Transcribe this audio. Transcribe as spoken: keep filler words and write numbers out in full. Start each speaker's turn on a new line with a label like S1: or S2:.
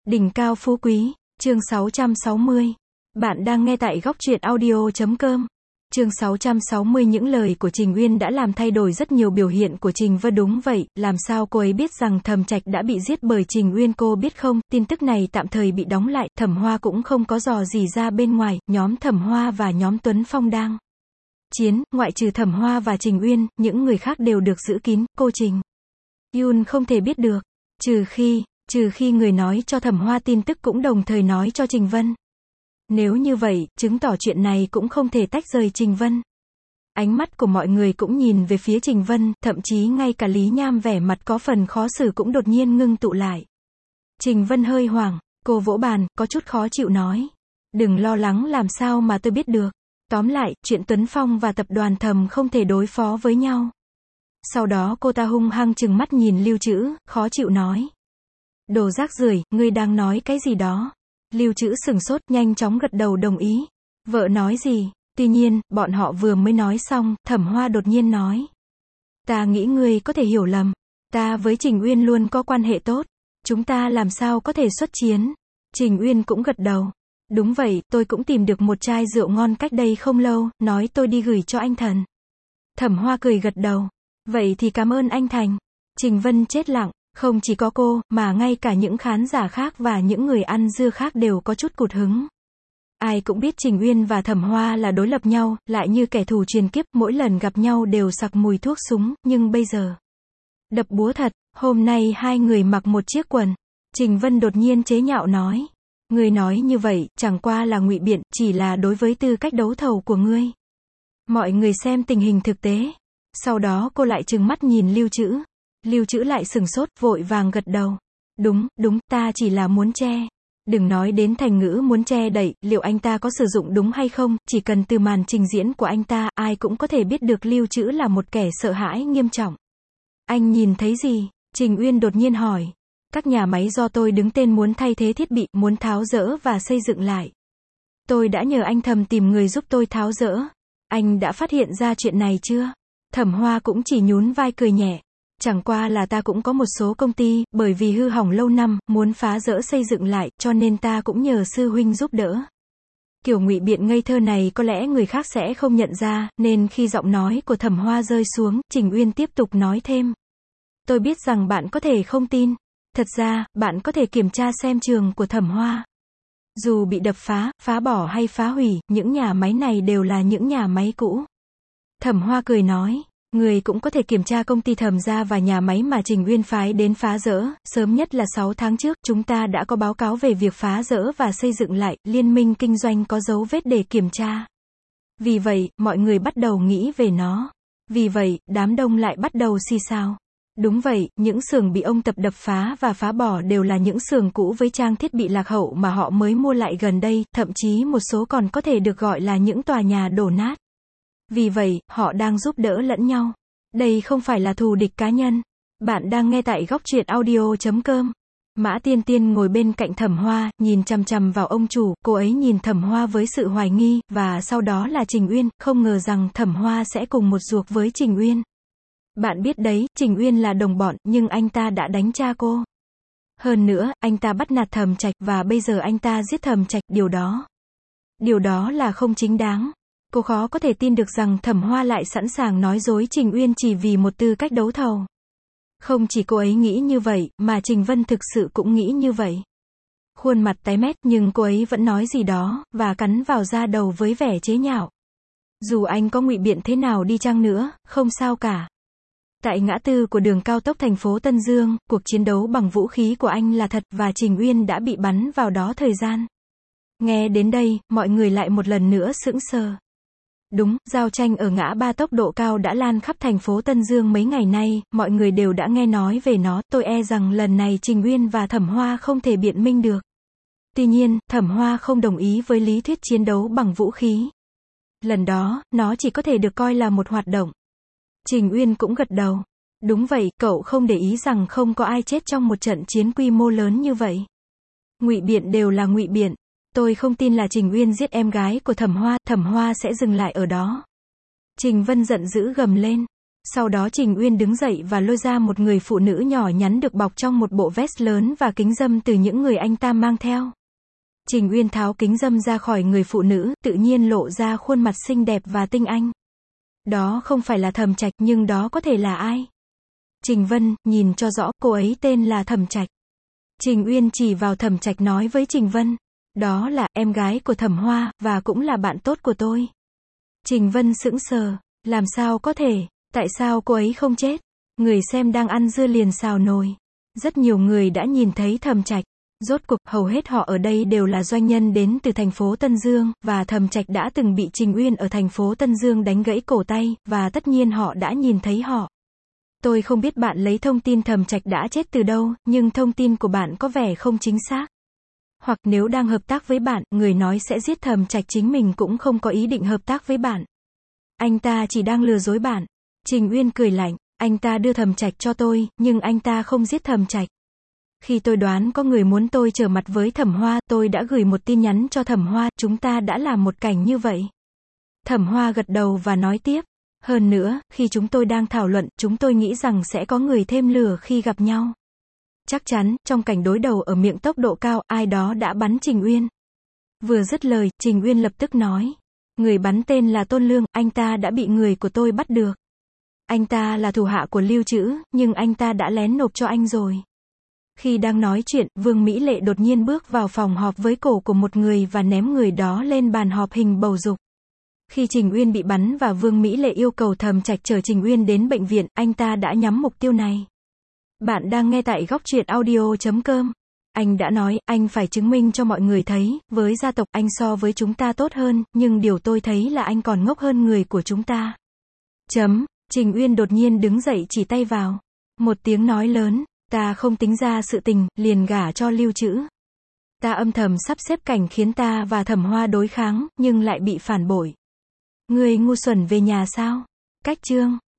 S1: Đỉnh cao phú quý, chương sáu trăm sáu mươi. Bạn đang nghe tại góc truyện audio chấm com. Chương sáu trăm sáu mươi. Những lời của Trình Uyên đã làm thay đổi rất nhiều biểu hiện của Trình Vân. Đúng vậy, làm sao cô ấy biết rằng Thẩm Trạch đã bị giết bởi Trình Uyên? Cô biết không, tin tức này tạm thời bị đóng lại, Thẩm Hoa cũng không có dò gì ra bên ngoài, nhóm Thẩm Hoa và nhóm Tuấn Phong đang chiến, ngoại trừ Thẩm Hoa và Trình Uyên, những người khác đều được giữ kín, cô Trình Uyên không thể biết được, trừ khi, trừ khi người nói cho Thẩm Hoa tin tức cũng đồng thời nói cho Trình Vân. Nếu như vậy, chứng tỏ chuyện này cũng không thể tách rời Trình Vân. Ánh mắt của mọi người cũng nhìn về phía Trình Vân, thậm chí ngay cả Lý Nham vẻ mặt có phần khó xử cũng đột nhiên ngưng tụ lại. Trình Vân hơi hoảng, cô vỗ bàn, có chút khó chịu nói. Đừng lo lắng, làm sao mà tôi biết được. Tóm lại, chuyện Tuấn Phong và tập đoàn Thẩm không thể đối phó với nhau. Sau đó cô ta hung hăng trừng mắt nhìn Lưu Trữ, khó chịu nói. Đồ rác rưởi, ngươi đang nói cái gì đó? Lưu Trữ sừng sốt, nhanh chóng gật đầu đồng ý. Vợ nói gì? Tuy nhiên, bọn họ vừa mới nói xong, Thẩm Hoa đột nhiên nói. Ta nghĩ ngươi có thể hiểu lầm. Ta với Trình Uyên luôn có quan hệ tốt. Chúng ta làm sao có thể xuất chiến? Trình Uyên cũng gật đầu. Đúng vậy, tôi cũng tìm được một chai rượu ngon cách đây không lâu, nói tôi đi gửi cho anh Thần. Thẩm Hoa cười gật đầu. Vậy thì cảm ơn anh Thành. Trình Vân chết lặng. Không chỉ có cô, mà ngay cả những khán giả khác và những người ăn dưa khác đều có chút cụt hứng. Ai cũng biết Trình Uyên và Thẩm Hoa là đối lập nhau, lại như kẻ thù truyền kiếp, mỗi lần gặp nhau đều sặc mùi thuốc súng, nhưng bây giờ đập búa thật. Hôm nay hai người mặc một chiếc quần. Trình Vân đột nhiên chế nhạo nói. Ngươi nói như vậy, chẳng qua là ngụy biện, chỉ là đối với tư cách đấu thầu của ngươi. Mọi người xem tình hình thực tế. Sau đó cô lại trừng mắt nhìn Lưu Trữ. Lưu Trữ lại sừng sốt, vội vàng gật đầu. Đúng, đúng, ta chỉ là muốn che. Đừng nói đến thành ngữ muốn che đậy, liệu anh ta có sử dụng đúng hay không, chỉ cần từ màn trình diễn của anh ta, ai cũng có thể biết được Lưu Trữ là một kẻ sợ hãi nghiêm trọng. Anh nhìn thấy gì? Trình Uyên đột nhiên hỏi. Các nhà máy do tôi đứng tên muốn thay thế thiết bị, muốn tháo dỡ và xây dựng lại. Tôi đã nhờ anh Thẩm tìm người giúp tôi tháo dỡ. Anh đã phát hiện ra chuyện này chưa? Thẩm Hoa cũng chỉ nhún vai cười nhẹ. Chẳng qua là ta cũng có một số công ty, bởi vì hư hỏng lâu năm, muốn phá rỡ xây dựng lại, cho nên ta cũng nhờ sư huynh giúp đỡ. Kiểu ngụy biện ngây thơ này có lẽ người khác sẽ không nhận ra, nên khi giọng nói của Thẩm Hoa rơi xuống, Trình Uyên tiếp tục nói thêm. Tôi biết rằng bạn có thể không tin. Thật ra, bạn có thể kiểm tra xem trường của Thẩm Hoa. Dù bị đập phá, phá bỏ hay phá hủy, những nhà máy này đều là những nhà máy cũ. Thẩm Hoa cười nói. Người cũng có thể kiểm tra công ty Thẩm gia và nhà máy mà Trình Uyên phái đến phá rỡ, sớm nhất là sáu tháng trước, chúng ta đã có báo cáo về việc phá rỡ và xây dựng lại, liên minh kinh doanh có dấu vết để kiểm tra. Vì vậy, mọi người bắt đầu nghĩ về nó. Vì vậy, đám đông lại bắt đầu xì xào. Đúng vậy, những xưởng bị ông Tập đập phá và phá bỏ đều là những xưởng cũ với trang thiết bị lạc hậu mà họ mới mua lại gần đây, thậm chí một số còn có thể được gọi là những tòa nhà đổ nát. Vì vậy, họ đang giúp đỡ lẫn nhau. Đây không phải là thù địch cá nhân. Bạn đang nghe tại góc truyện audio chấm com. Mã Tiên Tiên ngồi bên cạnh Thẩm Hoa, nhìn chằm chằm vào ông chủ, cô ấy nhìn Thẩm Hoa với sự hoài nghi, và sau đó là Trình Uyên, không ngờ rằng Thẩm Hoa sẽ cùng một ruột với Trình Uyên. Bạn biết đấy, Trình Uyên là đồng bọn, nhưng anh ta đã đánh cha cô. Hơn nữa, anh ta bắt nạt Thẩm Trạch, và bây giờ anh ta giết Thẩm Trạch, điều đó. Điều đó là không chính đáng. Cô khó có thể tin được rằng Thẩm Hoa lại sẵn sàng nói dối Trình Uyên chỉ vì một tư cách đấu thầu. Không chỉ cô ấy nghĩ như vậy, mà Trình Vân thực sự cũng nghĩ như vậy. Khuôn mặt tái mét, nhưng cô ấy vẫn nói gì đó, và cắn vào da đầu với vẻ chế nhạo. Dù anh có ngụy biện thế nào đi chăng nữa, không sao cả. Tại ngã tư của đường cao tốc thành phố Tân Dương, cuộc chiến đấu bằng vũ khí của anh là thật, và Trình Uyên đã bị bắn vào đó thời gian. Nghe đến đây, mọi người lại một lần nữa sững sờ. Đúng, giao tranh ở ngã ba tốc độ cao đã lan khắp thành phố Tân Dương mấy ngày nay, mọi người đều đã nghe nói về nó, tôi e rằng lần này Trình Uyên và Thẩm Hoa không thể biện minh được. Tuy nhiên, Thẩm Hoa không đồng ý với lý thuyết chiến đấu bằng vũ khí. Lần đó, nó chỉ có thể được coi là một hoạt động. Trình Uyên cũng gật đầu. Đúng vậy, cậu không để ý rằng không có ai chết trong một trận chiến quy mô lớn như vậy. Ngụy biện đều là ngụy biện. Tôi không tin là Trình Uyên giết em gái của Thẩm Hoa, Thẩm Hoa sẽ dừng lại ở đó. Trình Vân giận dữ gầm lên. Sau đó Trình Uyên đứng dậy và lôi ra một người phụ nữ nhỏ nhắn được bọc trong một bộ vest lớn và kính râm từ những người anh ta mang theo. Trình Uyên tháo kính râm ra khỏi người phụ nữ, tự nhiên lộ ra khuôn mặt xinh đẹp và tinh anh. Đó không phải là Thẩm Trạch, nhưng đó có thể là ai? Trình Vân, nhìn cho rõ, cô ấy tên là Thẩm Trạch. Trình Uyên chỉ vào Thẩm Trạch nói với Trình Vân. Đó là em gái của Thẩm Hoa, và cũng là bạn tốt của tôi. Trình Vân sững sờ. Làm sao có thể? Tại sao cô ấy không chết? Người xem đang ăn dưa liền xào nồi. Rất nhiều người đã nhìn thấy Thẩm Trạch. Rốt cuộc, hầu hết họ ở đây đều là doanh nhân đến từ thành phố Tân Dương, và Thẩm Trạch đã từng bị Trình Uyên ở thành phố Tân Dương đánh gãy cổ tay, và tất nhiên họ đã nhìn thấy họ. Tôi không biết bạn lấy thông tin Thẩm Trạch đã chết từ đâu, nhưng thông tin của bạn có vẻ không chính xác. Hoặc nếu đang hợp tác với bạn, người nói sẽ giết Thẩm Trạch chính mình cũng không có ý định hợp tác với bạn. Anh ta chỉ đang lừa dối bạn. Trình Uyên cười lạnh, anh ta đưa Thẩm Trạch cho tôi, nhưng anh ta không giết Thẩm Trạch. Khi tôi đoán có người muốn tôi trở mặt với Thẩm Hoa, tôi đã gửi một tin nhắn cho Thẩm Hoa, chúng ta đã làm một cảnh như vậy. Thẩm Hoa gật đầu và nói tiếp, hơn nữa, khi chúng tôi đang thảo luận, chúng tôi nghĩ rằng sẽ có người thêm lửa khi gặp nhau. Chắc chắn, trong cảnh đối đầu ở miệng tốc độ cao, ai đó đã bắn Trình Uyên. Vừa dứt lời, Trình Uyên lập tức nói, người bắn tên là Tôn Lương, anh ta đã bị người của tôi bắt được. Anh ta là thủ hạ của Lưu Trữ, nhưng anh ta đã lén nộp cho anh rồi. Khi đang nói chuyện, Vương Mỹ Lệ đột nhiên bước vào phòng họp với cổ của một người và ném người đó lên bàn họp hình bầu dục. Khi Trình Uyên bị bắn và Vương Mỹ Lệ yêu cầu Thẩm Trạch chở Trình Uyên đến bệnh viện, anh ta đã nhắm mục tiêu này. Bạn đang nghe tại góc truyện audio chấm com. Anh đã nói, anh phải chứng minh cho mọi người thấy, với gia tộc anh so với chúng ta tốt hơn, nhưng điều tôi thấy là anh còn ngốc hơn người của chúng ta. Chấm. Trình Uyên đột nhiên đứng dậy chỉ tay vào. Một tiếng nói lớn, ta không tính ra sự tình, liền gả cho Lưu Trữ. Ta âm thầm sắp xếp cảnh khiến ta và Thẩm Hoa đối kháng, nhưng lại bị phản bội. Ngươi ngu xuẩn về nhà sao? Cách chương.